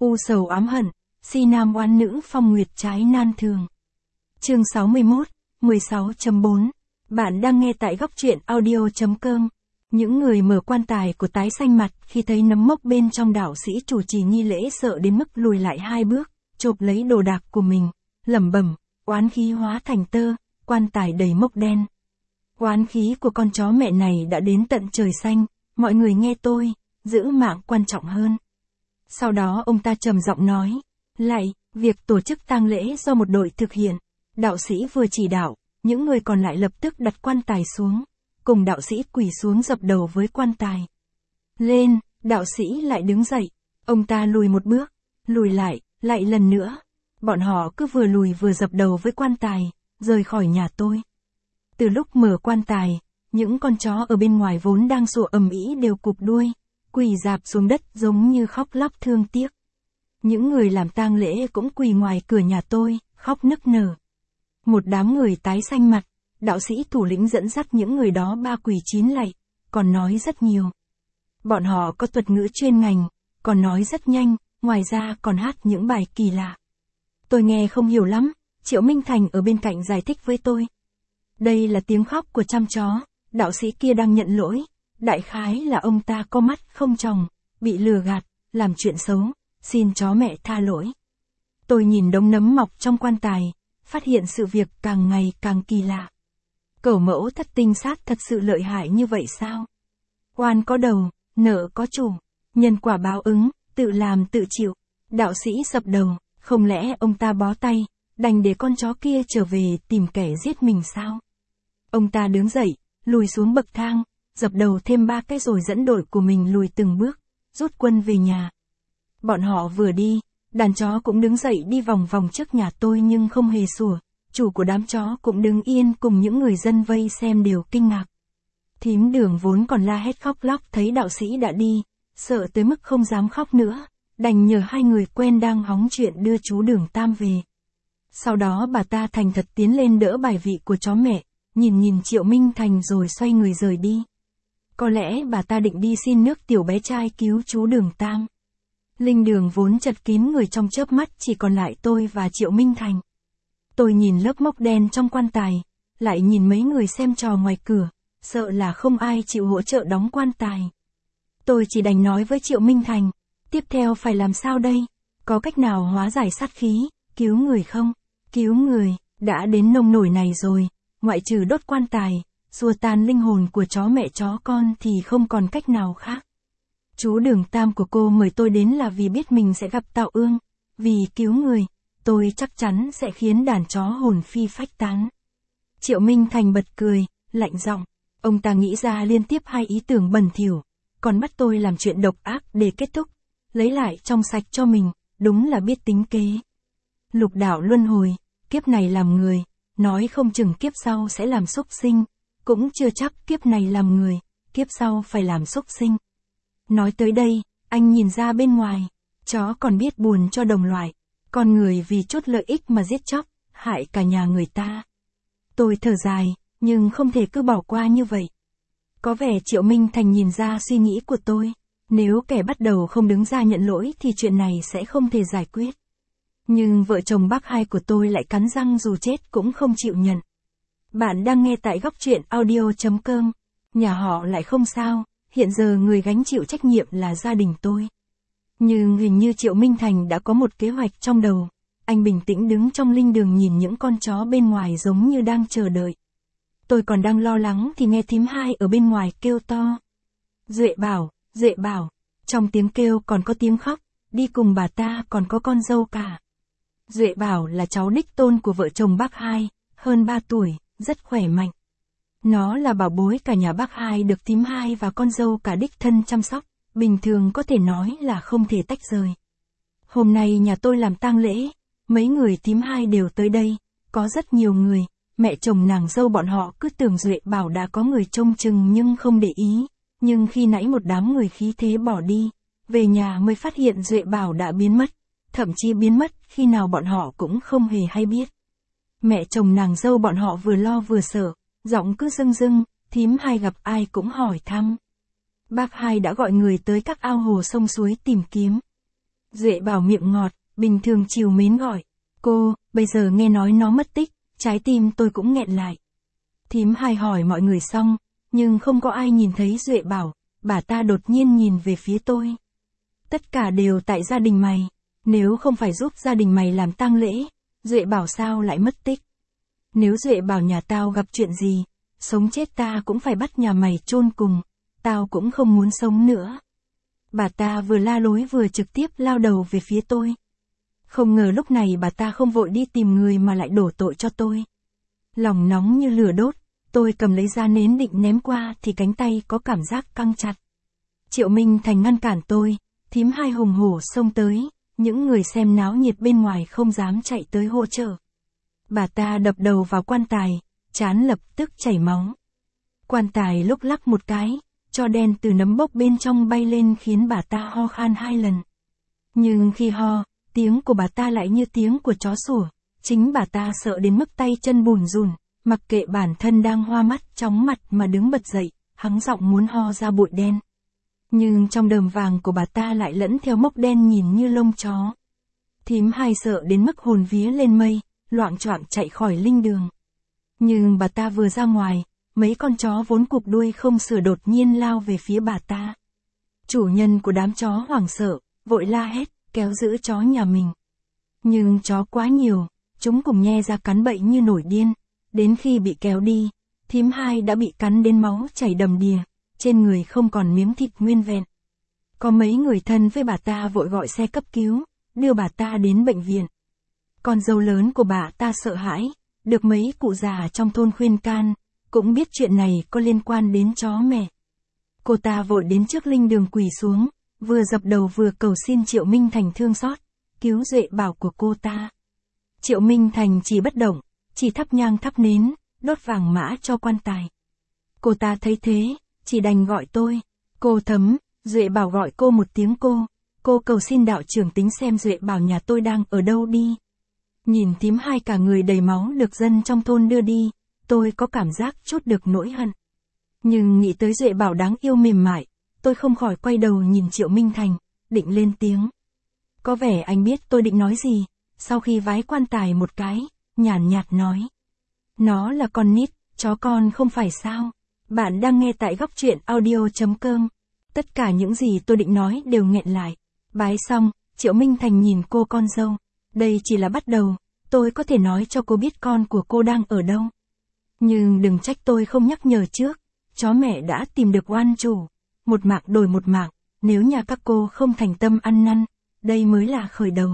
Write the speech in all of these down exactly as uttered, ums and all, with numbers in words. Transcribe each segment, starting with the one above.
U sầu ám hận, si nam oán nữ phong nguyệt trái nan thường. Chương sáu mươi mốt, mười sáu chấm bốn. Bạn đang nghe tại góc truyện audio chấm com. Những người mở quan tài của tái xanh mặt khi thấy nấm mốc bên trong đạo sĩ chủ trì nghi lễ sợ đến mức lùi lại hai bước, chộp lấy đồ đạc của mình, lẩm bẩm, oán khí hóa thành tơ, quan tài đầy mốc đen. Oán khí của con chó mẹ này đã đến tận trời xanh, mọi người nghe tôi, giữ mạng quan trọng hơn. Sau đó ông ta trầm giọng nói, lại, việc tổ chức tang lễ do một đội thực hiện, đạo sĩ vừa chỉ đạo, những người còn lại lập tức đặt quan tài xuống, cùng đạo sĩ quỳ xuống dập đầu với quan tài. Lên, đạo sĩ lại đứng dậy, ông ta lùi một bước, lùi lại, lại lần nữa. Bọn họ cứ vừa lùi vừa dập đầu với quan tài, rời khỏi nhà tôi. Từ lúc mở quan tài, những con chó ở bên ngoài vốn đang sủa ầm ĩ đều cụp đuôi, quỳ rạp xuống đất giống như khóc lóc thương tiếc. Những người làm tang lễ cũng quỳ ngoài cửa nhà tôi, khóc nức nở. Một đám người tái xanh mặt, đạo sĩ thủ lĩnh dẫn dắt những người đó ba quỳ chín lạy, còn nói rất nhiều. Bọn họ có thuật ngữ chuyên ngành, còn nói rất nhanh, ngoài ra còn hát những bài kỳ lạ. Tôi nghe không hiểu lắm, Triệu Minh Thành ở bên cạnh giải thích với tôi. Đây là tiếng khóc của trăm chó, đạo sĩ kia đang nhận lỗi, đại khái là ông ta có mắt không tròng, bị lừa gạt, làm chuyện xấu, xin chó mẹ tha lỗi. Tôi nhìn đống nấm mọc trong quan tài, phát hiện sự việc càng ngày càng kỳ lạ. Cẩu mẫu thất tinh sát thật sự lợi hại như vậy sao? Oan có đầu, nợ có chủ, nhân quả báo ứng, tự làm tự chịu. Đạo sĩ dập đầu, không lẽ ông ta bó tay, đành để con chó kia trở về tìm kẻ giết mình sao? Ông ta đứng dậy, lùi xuống bậc thang, dập đầu thêm ba cái rồi dẫn đội của mình lùi từng bước, rút quân về nhà. Bọn họ vừa đi, đàn chó cũng đứng dậy đi vòng vòng trước nhà tôi nhưng không hề sủa, chủ của đám chó cũng đứng yên cùng những người dân vây xem đều kinh ngạc. Thím Đường vốn còn la hét khóc lóc thấy đạo sĩ đã đi, sợ tới mức không dám khóc nữa, đành nhờ hai người quen đang hóng chuyện đưa chú Đường Tam về. Sau đó bà ta thành thật tiến lên đỡ bài vị của chó mẹ, nhìn nhìn Triệu Minh Thành rồi xoay người rời đi. Có lẽ bà ta định đi xin nước tiểu bé trai cứu chú Đường Tam. Linh đường vốn chật kín người trong chớp mắt chỉ còn lại tôi và Triệu Minh Thành. Tôi nhìn lớp mốc đen trong quan tài, lại nhìn mấy người xem trò ngoài cửa, sợ là không ai chịu hỗ trợ đóng quan tài. Tôi chỉ đành nói với Triệu Minh Thành, tiếp theo phải làm sao đây? Có cách nào hóa giải sát khí, cứu người không? Cứu người, đã đến nông nổi này rồi, ngoại trừ đốt quan tài, xua tan linh hồn của chó mẹ chó con thì không còn cách nào khác. Chú Đường Tam của cô mời tôi đến là vì biết mình sẽ gặp Tạo Ương, vì cứu người, tôi chắc chắn sẽ khiến đàn chó hồn phi phách tán. Triệu Minh Thành bật cười, lạnh giọng, ông ta nghĩ ra liên tiếp hai ý tưởng bẩn thỉu, còn bắt tôi làm chuyện độc ác để kết thúc, lấy lại trong sạch cho mình, đúng là biết tính kế. Lục đạo luân hồi, kiếp này làm người, nói không chừng kiếp sau sẽ làm súc sinh, cũng chưa chắc kiếp này làm người, kiếp sau phải làm súc sinh. Nói tới đây, anh nhìn ra bên ngoài, chó còn biết buồn cho đồng loại, con người vì chút lợi ích mà giết chóc, hại cả nhà người ta. Tôi thở dài, nhưng không thể cứ bỏ qua như vậy. Có vẻ Triệu Minh Thành nhìn ra suy nghĩ của tôi, nếu kẻ bắt đầu không đứng ra nhận lỗi thì chuyện này sẽ không thể giải quyết. Nhưng vợ chồng bác hai của tôi lại cắn răng dù chết cũng không chịu nhận. Bạn đang nghe tại góc truyện audio chấm com, nhà họ lại không sao. Hiện giờ người gánh chịu trách nhiệm là gia đình tôi. Nhưng hình như Triệu Minh Thành đã có một kế hoạch trong đầu. Anh bình tĩnh đứng trong linh đường nhìn những con chó bên ngoài giống như đang chờ đợi. Tôi còn đang lo lắng thì nghe thím hai ở bên ngoài kêu to. Duệ Bảo, Duệ Bảo. Trong tiếng kêu còn có tiếng khóc, đi cùng bà ta còn có con dâu cả. Duệ Bảo là cháu đích tôn của vợ chồng bác hai, hơn ba tuổi, rất khỏe mạnh. Nó là bảo bối cả nhà bác hai được thím hai và con dâu cả đích thân chăm sóc, bình thường có thể nói là không thể tách rời. Hôm nay nhà tôi làm tang lễ, mấy người thím hai đều tới đây, có rất nhiều người, mẹ chồng nàng dâu bọn họ cứ tưởng Duệ Bảo đã có người trông chừng nhưng không để ý, nhưng khi nãy một đám người khí thế bỏ đi, về nhà mới phát hiện Duệ Bảo đã biến mất, thậm chí biến mất khi nào bọn họ cũng không hề hay biết. Mẹ chồng nàng dâu bọn họ vừa lo vừa sợ. Giọng cứ rưng rưng, thím hai gặp ai cũng hỏi thăm. Bác hai đã gọi người tới các ao hồ sông suối tìm kiếm. Duệ Bảo miệng ngọt, bình thường chiều mến gọi. Cô, bây giờ nghe nói nó mất tích, trái tim tôi cũng nghẹn lại. Thím Hai hỏi mọi người xong, nhưng không có ai nhìn thấy Duệ Bảo, bà ta đột nhiên nhìn về phía tôi. Tất cả đều tại gia đình mày, nếu không phải giúp gia đình mày làm tang lễ, Duệ Bảo sao lại mất tích? Nếu Duệ Bảo nhà tao gặp chuyện gì, sống chết ta cũng phải bắt nhà mày chôn cùng, tao cũng không muốn sống nữa. Bà ta vừa la lối vừa trực tiếp lao đầu về phía tôi. Không ngờ lúc này bà ta không vội đi tìm người mà lại đổ tội cho tôi. Lòng nóng như lửa đốt, tôi cầm lấy ra nến định ném qua thì cánh tay có cảm giác căng chặt. Triệu Minh Thành ngăn cản tôi, thím Hai hùng hổ xông tới, những người xem náo nhiệt bên ngoài không dám chạy tới hỗ trợ. Bà ta đập đầu vào quan tài, trán lập tức chảy máu. Quan tài lúc lắc một cái, tro đen từ nấm bốc bên trong bay lên khiến bà ta ho khan hai lần. Nhưng khi ho, tiếng của bà ta lại như tiếng của chó sủa, chính bà ta sợ đến mức tay chân bùn rùn, mặc kệ bản thân đang hoa mắt chóng mặt mà đứng bật dậy, hắng giọng muốn ho ra bụi đen. Nhưng trong đờm vàng của bà ta lại lẫn theo mốc đen nhìn như lông chó. Thím Hai sợ đến mức hồn vía lên mây, loạng choạng chạy khỏi linh đường. Nhưng bà ta vừa ra ngoài, mấy con chó vốn cụp đuôi không sửa đột nhiên lao về phía bà ta. Chủ nhân của đám chó hoảng sợ, vội la hét, kéo giữ chó nhà mình. Nhưng chó quá nhiều, chúng cùng nhe ra cắn bậy như nổi điên. Đến khi bị kéo đi, thím Hai đã bị cắn đến máu chảy đầm đìa, trên người không còn miếng thịt nguyên vẹn. Có mấy người thân với bà ta vội gọi xe cấp cứu, đưa bà ta đến bệnh viện. Con dâu lớn của bà ta sợ hãi, được mấy cụ già trong thôn khuyên can, cũng biết chuyện này có liên quan đến chó mẹ. Cô ta vội đến trước linh đường quỳ xuống, vừa dập đầu vừa cầu xin Triệu Minh Thành thương xót, cứu Duệ Bảo của cô ta. Triệu Minh Thành chỉ bất động, chỉ thắp nhang thắp nến, đốt vàng mã cho quan tài. Cô ta thấy thế, chỉ đành gọi tôi, cô Thấm. Duệ Bảo gọi cô một tiếng cô, cô cầu xin đạo trưởng tính xem Duệ Bảo nhà tôi đang ở đâu đi. Nhìn thím Hai cả người đầy máu được dân trong thôn đưa đi, tôi có cảm giác chút được nỗi hận. Nhưng nghĩ tới Duệ Bảo đáng yêu mềm mại, tôi không khỏi quay đầu nhìn Triệu Minh Thành, định lên tiếng. Có vẻ anh biết tôi định nói gì, sau khi vái quan tài một cái, nhàn nhạt nói. Nó là con nít, chó con không phải sao. Bạn đang nghe tại góc truyện audio chấm com. Tất cả những gì tôi định nói đều nghẹn lại. Bái xong, Triệu Minh Thành nhìn cô con dâu. Đây chỉ là bắt đầu, tôi có thể nói cho cô biết con của cô đang ở đâu. Nhưng đừng trách tôi không nhắc nhở trước, chó mẹ đã tìm được oan chủ. Một mạng đổi một mạng, nếu nhà các cô không thành tâm ăn năn, đây mới là khởi đầu.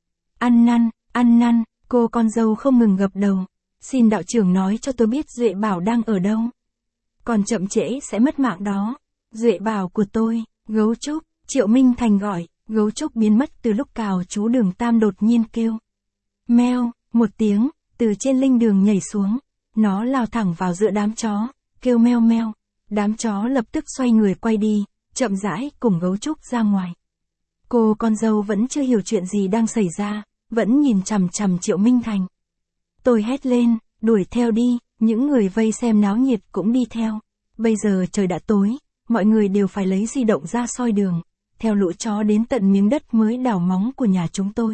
Ăn năn, ăn năn, cô con dâu không ngừng gập đầu. Xin đạo trưởng nói cho tôi biết Duệ Bảo đang ở đâu. Còn chậm trễ sẽ mất mạng đó. Duệ Bảo của tôi, Gấu Trúc, Triệu Minh Thành gọi, Gấu Trúc biến mất từ lúc cào chú Đường Tam đột nhiên kêu. Meo, một tiếng, từ trên linh đường nhảy xuống. Nó lao thẳng vào giữa đám chó, kêu meo meo. Đám chó lập tức xoay người quay đi, chậm rãi cùng Gấu Trúc ra ngoài. Cô con dâu vẫn chưa hiểu chuyện gì đang xảy ra, vẫn nhìn chằm chằm Triệu Minh Thành. Tôi hét lên, đuổi theo đi, những người vây xem náo nhiệt cũng đi theo. Bây giờ trời đã tối, mọi người đều phải lấy di động ra soi đường, theo lũ chó đến tận miếng đất mới đào móng của nhà chúng tôi.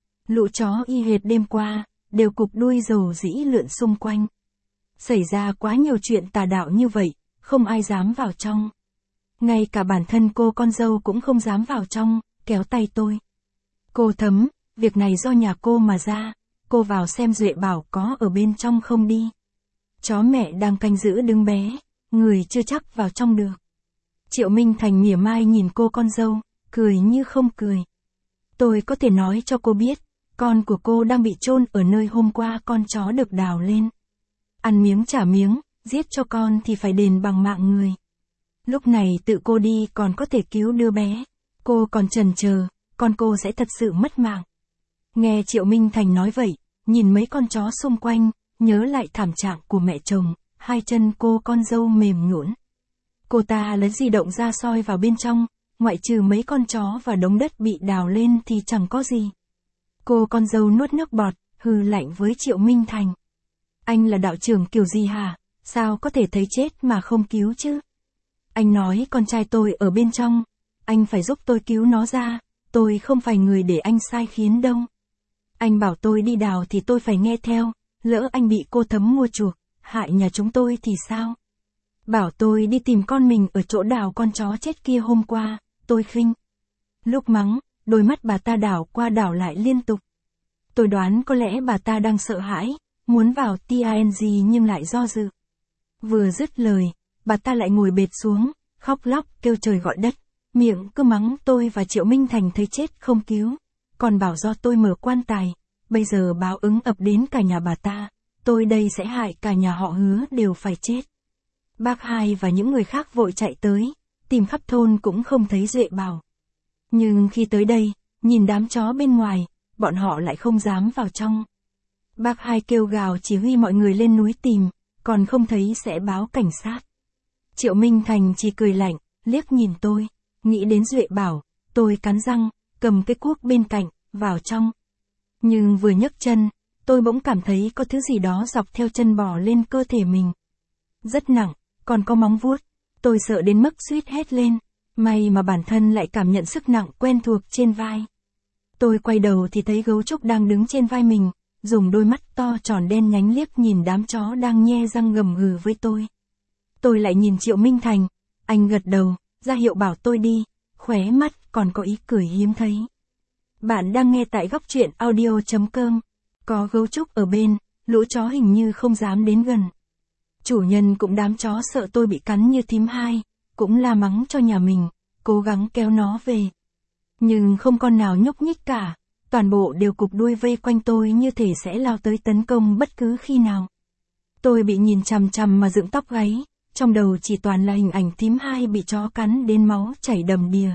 Lũ chó y hệt đêm qua, đều cụp đuôi rầu rĩ lượn xung quanh. Xảy ra quá nhiều chuyện tà đạo như vậy, không ai dám vào trong. Ngay cả bản thân cô con dâu cũng không dám vào trong, kéo tay tôi. Cô Thấm, việc này do nhà cô mà ra, cô vào xem Duệ Bảo có ở bên trong không đi. Chó mẹ đang canh giữ đứa bé, người chưa chắc vào trong được. Triệu Minh Thành mỉa mai nhìn cô con dâu, cười như không cười. Tôi có thể nói cho cô biết, con của cô đang bị chôn ở nơi hôm qua con chó được đào lên. Ăn miếng trả miếng, giết cho con thì phải đền bằng mạng người. Lúc này tự cô đi còn có thể cứu đứa bé, cô còn chần chờ, con cô sẽ thật sự mất mạng. Nghe Triệu Minh Thành nói vậy, nhìn mấy con chó xung quanh, nhớ lại thảm trạng của mẹ chồng, hai chân cô con dâu mềm nhũn. Cô ta lấy di động ra soi vào bên trong, ngoại trừ mấy con chó và đống đất bị đào lên thì chẳng có gì. Cô con dâu nuốt nước bọt, hừ lạnh với Triệu Minh Thành. Anh là đạo trưởng kiểu gì hả? Sao có thể thấy chết mà không cứu chứ? Anh nói con trai tôi ở bên trong, anh phải giúp tôi cứu nó ra, tôi không phải người để anh sai khiến đâu. Anh bảo tôi đi đào thì tôi phải nghe theo, lỡ anh bị cô Thấm mua chuộc, hại nhà chúng tôi thì sao? Bảo tôi đi tìm con mình ở chỗ đào con chó chết kia hôm qua, tôi khinh. Lúc mắng, đôi mắt bà ta đảo qua đảo lại liên tục. Tôi đoán có lẽ bà ta đang sợ hãi, muốn vào ting nhưng lại do dự. Vừa dứt lời, bà ta lại ngồi bệt xuống, khóc lóc kêu trời gọi đất, miệng cứ mắng tôi và Triệu Minh Thành thấy chết không cứu, còn bảo do tôi mở quan tài, bây giờ báo ứng ập đến cả nhà bà ta, tôi đây sẽ hại cả nhà họ Hứa đều phải chết. Bác Hai và những người khác vội chạy tới, tìm khắp thôn cũng không thấy Duệ Bảo. Nhưng khi tới đây, nhìn đám chó bên ngoài, bọn họ lại không dám vào trong. Bác Hai kêu gào chỉ huy mọi người lên núi tìm, còn không thấy sẽ báo cảnh sát. Triệu Minh Thành chỉ cười lạnh, liếc nhìn tôi, nghĩ đến Duệ Bảo, tôi cắn răng, cầm cái cuốc bên cạnh, vào trong. Nhưng vừa nhấc chân, tôi bỗng cảm thấy có thứ gì đó dọc theo chân bò lên cơ thể mình. Rất nặng, còn có móng vuốt, tôi sợ đến mức suýt hét lên, may mà bản thân lại cảm nhận sức nặng quen thuộc trên vai. Tôi quay đầu thì thấy gấu trúc đang đứng trên vai mình, dùng đôi mắt to tròn đen nhánh liếc nhìn đám chó đang nhe răng gầm gừ với tôi. Tôi lại nhìn Triệu Minh Thành, anh gật đầu, ra hiệu bảo tôi đi, khóe mắt còn có ý cười hiếm thấy. Bạn đang nghe tại góc truyện audio chấm com, có gấu trúc ở bên, lũ chó hình như không dám đến gần. Chủ nhân cũng đám chó sợ tôi bị cắn như thím Hai, cũng la mắng cho nhà mình, cố gắng kéo nó về. Nhưng không con nào nhúc nhích cả, toàn bộ đều cụp đuôi vây quanh tôi như thể sẽ lao tới tấn công bất cứ khi nào. Tôi bị nhìn chằm chằm mà dựng tóc gáy, trong đầu chỉ toàn là hình ảnh thím Hai bị chó cắn đến máu chảy đầm đìa.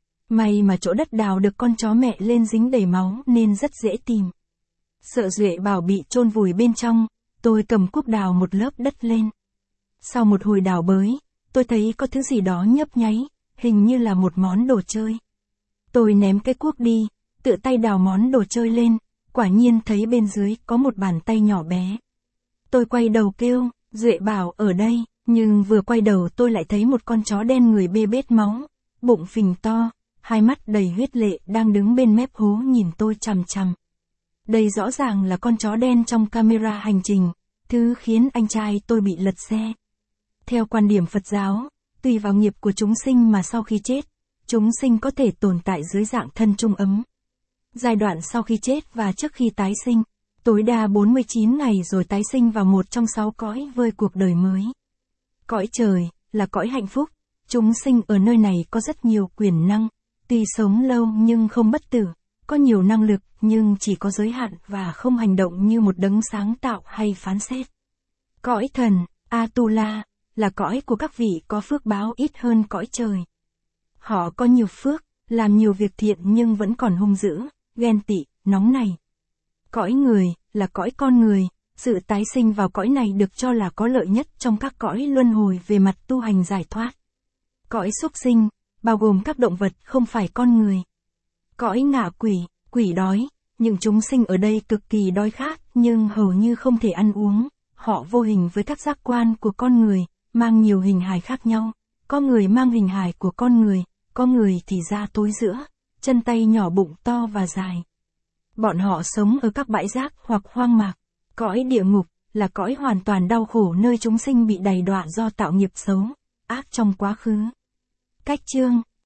May mà chỗ đất đào được con chó mẹ lên dính đầy máu nên rất dễ tìm. Sợ Duệ Bảo bị chôn vùi bên trong, tôi cầm cuốc đào một lớp đất lên. Sau một hồi đào bới, tôi thấy có thứ gì đó nhấp nháy, hình như là một món đồ chơi. Tôi ném cái cuốc đi, tự tay đào món đồ chơi lên, quả nhiên thấy bên dưới có một bàn tay nhỏ bé. Tôi quay đầu kêu, Duệ Bảo ở đây, nhưng vừa quay đầu tôi lại thấy một con chó đen người bê bết máu, bụng phình to, hai mắt đầy huyết lệ đang đứng bên mép hố nhìn tôi chằm chằm. Đây rõ ràng là con chó đen trong camera hành trình, thứ khiến anh trai tôi bị lật xe. Theo quan điểm Phật giáo, tùy vào nghiệp của chúng sinh mà sau khi chết, chúng sinh có thể tồn tại dưới dạng thân chung ấm. Giai đoạn sau khi chết và trước khi tái sinh, tối đa bốn mươi chín ngày rồi tái sinh vào một trong sáu cõi với cuộc đời mới. Cõi trời, là cõi hạnh phúc, chúng sinh ở nơi này có rất nhiều quyền năng, tuy sống lâu nhưng không bất tử, có nhiều năng lực nhưng chỉ có giới hạn và không hành động như một đấng sáng tạo hay phán xét. Cõi thần, Atula, là cõi của các vị có phước báo ít hơn cõi trời. Họ có nhiều phước, làm nhiều việc thiện nhưng vẫn còn hung dữ, ghen tị, nóng này. Cõi người, là cõi con người, sự tái sinh vào cõi này được cho là có lợi nhất trong các cõi luân hồi về mặt tu hành giải thoát. Cõi súc sinh, bao gồm các động vật không phải con người. Cõi ngạ quỷ, quỷ đói, những chúng sinh ở đây cực kỳ đói khát nhưng hầu như không thể ăn uống, họ vô hình với các giác quan của con người, mang nhiều hình hài khác nhau, có người mang hình hài của con người, có người thì da tối giữa, chân tay nhỏ bụng to và dài. Bọn họ sống ở các bãi rác hoặc hoang mạc. Cõi địa ngục, là cõi hoàn toàn đau khổ nơi chúng sinh bị đầy đọa do tạo nghiệp xấu, ác trong quá khứ. Cách chương